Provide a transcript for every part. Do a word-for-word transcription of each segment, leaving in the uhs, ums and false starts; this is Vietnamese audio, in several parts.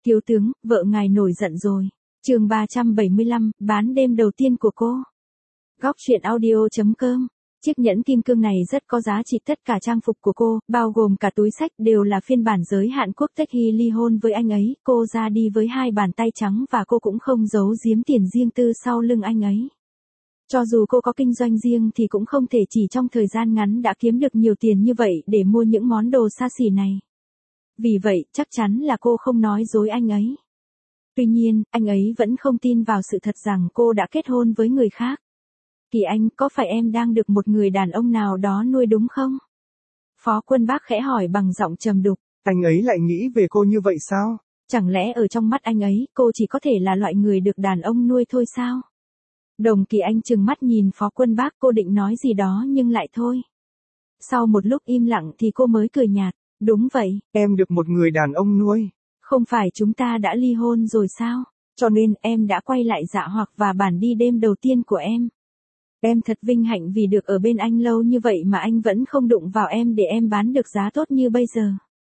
Thiếu tướng, vợ ngài nổi giận rồi. Chương ba trăm bảy mươi lăm, bán đêm đầu tiên của cô. Góc truyện audio chấm com. Chiếc nhẫn kim cương này rất có giá trị, tất cả trang phục của cô, bao gồm cả túi xách đều là phiên bản giới hạn quốc tịch. Khi ly hôn với anh ấy, cô ra đi với hai bàn tay trắng và cô cũng không giấu giếm tiền riêng tư sau lưng anh ấy. Cho dù cô có kinh doanh riêng thì cũng không thể chỉ trong thời gian ngắn đã kiếm được nhiều tiền như vậy để mua những món đồ xa xỉ này. Vì vậy, chắc chắn là cô không nói dối anh ấy. Tuy nhiên, anh ấy vẫn không tin vào sự thật rằng cô đã kết hôn với người khác. Kỳ Anh, có phải em đang được một người đàn ông nào đó nuôi đúng không? Phó Quân Bác khẽ hỏi bằng giọng trầm đục. Anh ấy lại nghĩ về cô như vậy sao? Chẳng lẽ ở trong mắt anh ấy, cô chỉ có thể là loại người được đàn ông nuôi thôi sao? Đồng Kỳ Anh trừng mắt nhìn Phó Quân Bác, cô định nói gì đó nhưng lại thôi. Sau một lúc im lặng thì cô mới cười nhạt. Đúng vậy. Em được một người đàn ông nuôi. Không phải chúng ta đã ly hôn rồi sao? Cho nên em đã quay lại Dạ Hoặc và bản đi đêm đầu tiên của em. Em thật vinh hạnh vì được ở bên anh lâu như vậy mà anh vẫn không đụng vào em để em bán được giá tốt như bây giờ.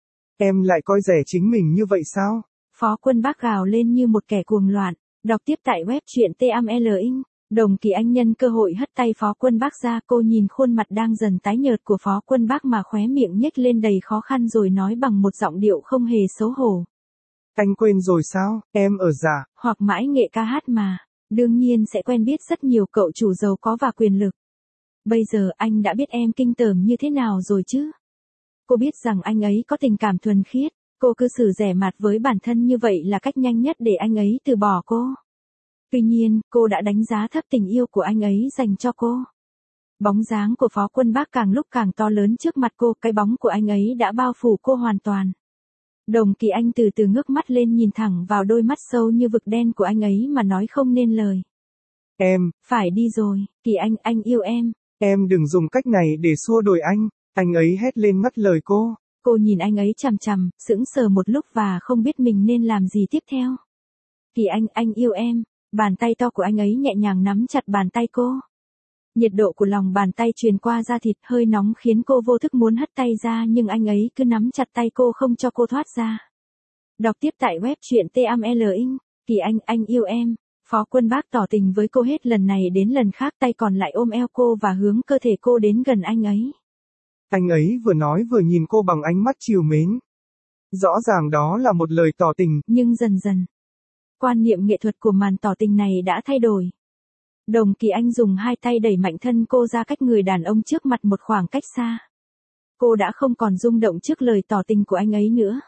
Em lại coi rẻ chính mình như vậy sao? Phó Quân Bác gào lên như một kẻ cuồng loạn. Đọc tiếp tại web truyện T M L Inc. Đồng Kỳ Anh nhân cơ hội hất tay Phó Quân Bác ra, cô nhìn khuôn mặt đang dần tái nhợt của Phó Quân Bác mà khóe miệng nhếch lên đầy khó khăn rồi nói bằng một giọng điệu không hề xấu hổ. Anh quên rồi sao, em ở Dạ Hoặc mãi nghệ ca hát mà, đương nhiên sẽ quen biết rất nhiều cậu chủ giàu có và quyền lực. Bây giờ anh đã biết em kinh tởm như thế nào rồi chứ? Cô biết rằng anh ấy có tình cảm thuần khiết, cô cư xử rẻ mạt với bản thân như vậy là cách nhanh nhất để anh ấy từ bỏ cô. Tuy nhiên, cô đã đánh giá thấp tình yêu của anh ấy dành cho cô. Bóng dáng của Phó Quân Bác càng lúc càng to lớn trước mặt cô, cái bóng của anh ấy đã bao phủ cô hoàn toàn. Đồng Kỳ Anh từ từ ngước mắt lên nhìn thẳng vào đôi mắt sâu như vực đen của anh ấy mà nói không nên lời. Em, phải đi rồi, Kỳ Anh, anh yêu em. Em đừng dùng cách này để xua đuổi anh, anh ấy hét lên ngắt lời cô. Cô nhìn anh ấy chằm chằm, sững sờ một lúc và không biết mình nên làm gì tiếp theo. Kỳ Anh, anh yêu em. Bàn tay to của anh ấy nhẹ nhàng nắm chặt bàn tay cô. Nhiệt độ của lòng bàn tay truyền qua da thịt hơi nóng khiến cô vô thức muốn hất tay ra nhưng anh ấy cứ nắm chặt tay cô không cho cô thoát ra. Đọc tiếp tại web truyện T M L Inc. Kỳ Anh, anh yêu em. Phó Quân Bác tỏ tình với cô hết lần này đến lần khác, tay còn lại ôm eo cô và hướng cơ thể cô đến gần anh ấy. Anh ấy vừa nói vừa nhìn cô bằng ánh mắt trìu mến. Rõ ràng đó là một lời tỏ tình. Nhưng dần dần, quan niệm nghệ thuật của màn tỏ tình này đã thay đổi. Đồng Kỳ Anh dùng hai tay đẩy mạnh thân cô ra cách người đàn ông trước mặt một khoảng cách xa. Cô đã không còn rung động trước lời tỏ tình của anh ấy nữa.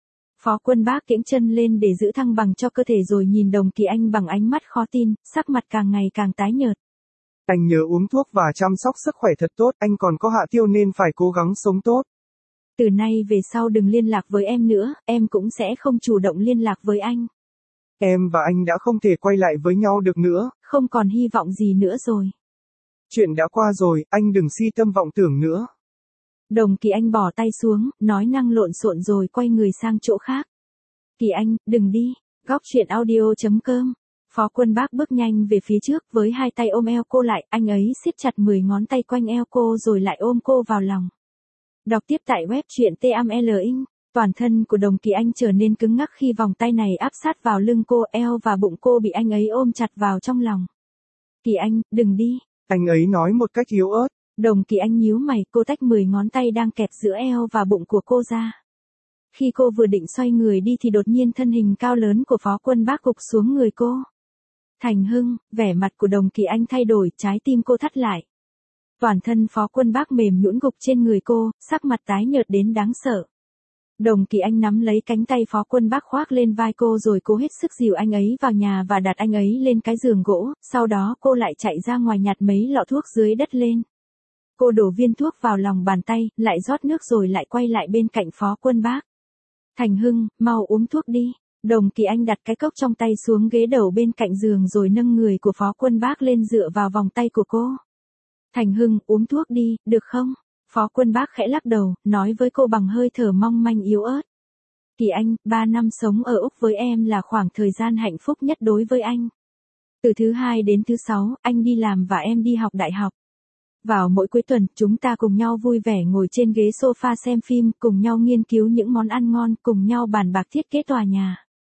Phó Quân Bác kiễng chân lên để giữ thăng bằng cho cơ thể rồi nhìn Đồng Kỳ Anh bằng ánh mắt khó tin, sắc mặt càng ngày càng tái nhợt. Anh nhớ uống thuốc và chăm sóc sức khỏe thật tốt, anh còn có hạ tiêu nên phải cố gắng sống tốt. Từ nay về sau đừng liên lạc với em nữa, em cũng sẽ không chủ động liên lạc với anh. Em và anh đã không thể quay lại với nhau được nữa. Không còn hy vọng gì nữa rồi. Chuyện đã qua rồi, anh đừng si tâm vọng tưởng nữa. Đồng Kỳ Anh bỏ tay xuống, nói năng lộn xộn rồi quay người sang chỗ khác. Kỳ Anh, đừng đi. Góc truyện audio chấm com. Phó Quân Bác bước nhanh về phía trước với hai tay ôm eo cô lại, anh ấy siết chặt mười ngón tay quanh eo cô rồi lại ôm cô vào lòng. Đọc tiếp tại web truyện T M L Inc. Toàn thân của Đồng Kỳ Anh trở nên cứng ngắc khi vòng tay này áp sát vào lưng cô, eo và bụng cô bị anh ấy ôm chặt vào trong lòng. Kỳ Anh, đừng đi. Anh ấy nói một cách yếu ớt. Đồng Kỳ Anh nhíu mày, cô tách mười ngón tay đang kẹp giữa eo và bụng của cô ra. Khi cô vừa định xoay người đi thì đột nhiên thân hình cao lớn của Phó Quân Bác gục xuống người cô. Thành Hưng, vẻ mặt của Đồng Kỳ Anh thay đổi, trái tim cô thắt lại. Toàn thân Phó Quân Bác mềm nhũn gục trên người cô, sắc mặt tái nhợt đến đáng sợ. Đồng Kỳ Anh nắm lấy cánh tay Phó Quân Bác khoác lên vai cô rồi cố hết sức dìu anh ấy vào nhà và đặt anh ấy lên cái giường gỗ, sau đó cô lại chạy ra ngoài nhặt mấy lọ thuốc dưới đất lên. Cô đổ viên thuốc vào lòng bàn tay, lại rót nước rồi lại quay lại bên cạnh Phó Quân Bác. Thành Hưng, mau uống thuốc đi. Đồng Kỳ Anh đặt cái cốc trong tay xuống ghế đầu bên cạnh giường rồi nâng người của Phó Quân Bác lên dựa vào vòng tay của cô. Thành Hưng, uống thuốc đi, được không? Phó Quân Bác khẽ lắc đầu, nói với cô bằng hơi thở mong manh yếu ớt. Kỳ Anh, ba năm sống ở Úc với em là khoảng thời gian hạnh phúc nhất đối với anh. Từ thứ hai đến thứ sáu, anh đi làm và em đi học đại học. Vào mỗi cuối tuần, chúng ta cùng nhau vui vẻ ngồi trên ghế sofa xem phim, cùng nhau nghiên cứu những món ăn ngon, cùng nhau bàn bạc thiết kế tòa nhà.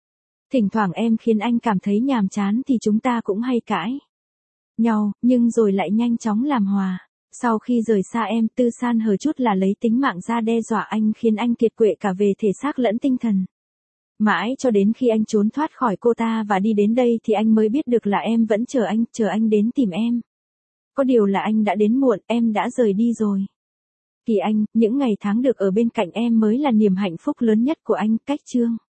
Thỉnh thoảng em khiến anh cảm thấy nhàm chán thì chúng ta cũng hay cãi nhau, nhưng rồi lại nhanh chóng làm hòa. Sau khi rời xa em, Tư San hờ chút là lấy tính mạng ra đe dọa anh, khiến anh kiệt quệ cả về thể xác lẫn tinh thần. Mãi cho đến khi anh trốn thoát khỏi cô ta và đi đến đây thì anh mới biết được là em vẫn chờ anh, chờ anh đến tìm em. Có điều là anh đã đến muộn, em đã rời đi rồi. Kỳ anh, những ngày tháng được ở bên cạnh em mới là niềm hạnh phúc lớn nhất của anh. Cách chương